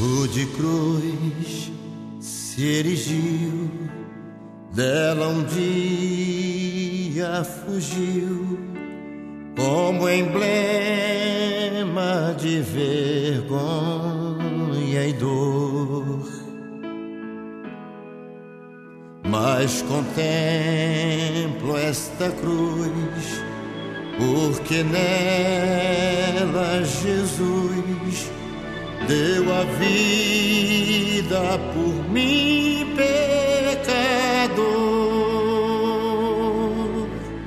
Rude cruz se erigiu, dela um dia fugiu, como emblema de vergonha e dor. Mas contemplo esta cruz, porque nela Jesus deu a vida por mim, pecador.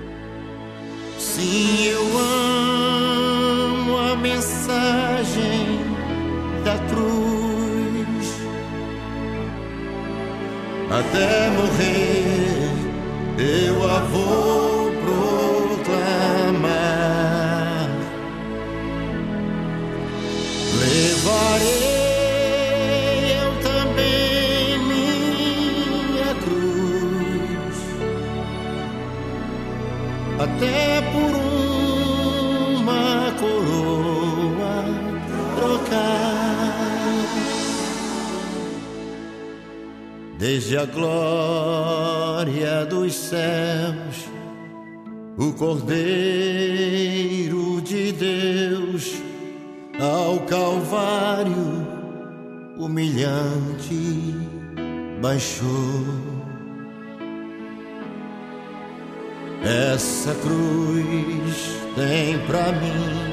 Sim, eu amo a mensagem da cruz. Até morrer eu a vou proclamar. Levarei eu também minha cruz, até por uma coroa trocar. Desde a glória dos céus, o Cordeiro de Deus ao Calvário humilhante baixou. Essa cruz tem pra mim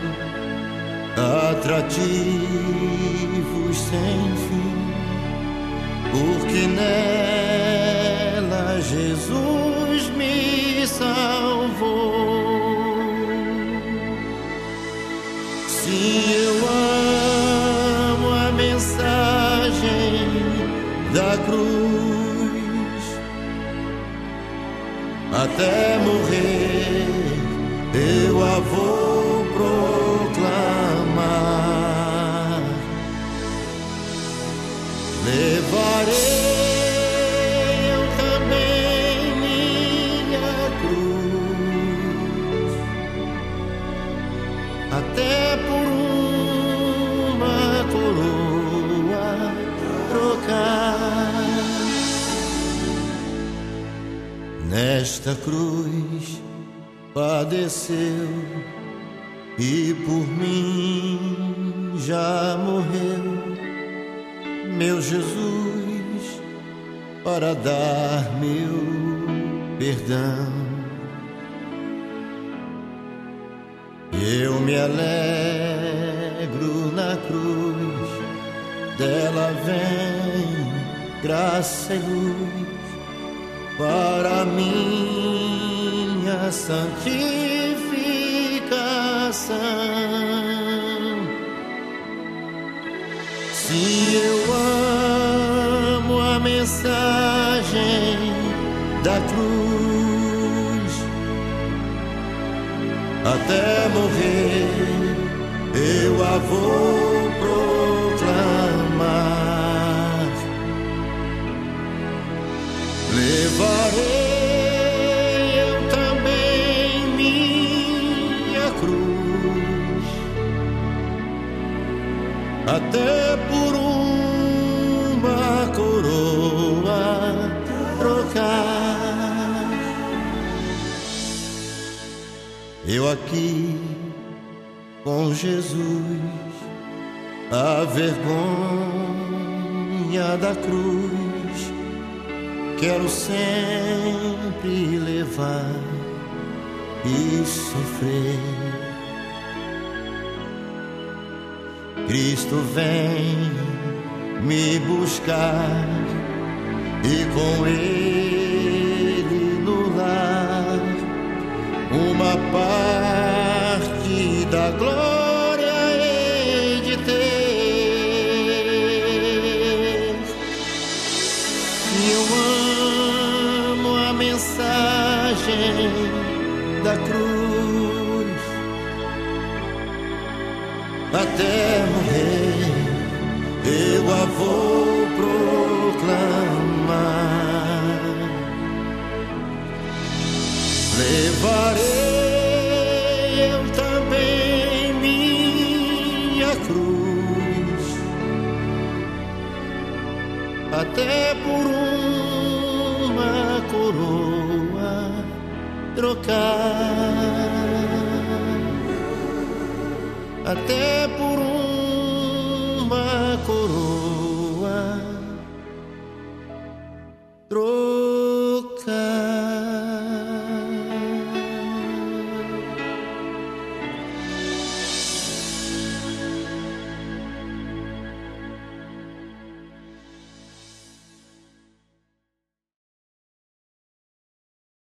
atrativos sem fim, porque nela Jesus me salvou. Sim, eu amo a mensagem da cruz. Até morrer eu a vou proclamar. Levarei eu também minha cruz, até por uma coroa trocar. Nesta cruz padeceu e por mim já morreu meu Jesus, para dar meu perdão. Eu me alegro na cruz, dela vem graça e luz para minha santificação. Sim, eu amo a mensagem da cruz. Até morrer eu a vou proclamar. Levarei eu também minha cruz, até por uma coroa trocar. Eu aqui com Jesus, a vergonha da cruz quero sempre levar e sofrer. Cristo vem me buscar e com Ele no lar uma parte da glória hei de ter. Eu amo a mensagem da cruz, até morrer eu a vou proclamar. Levarei eu também minha cruz, até por uma coroa trocar, até por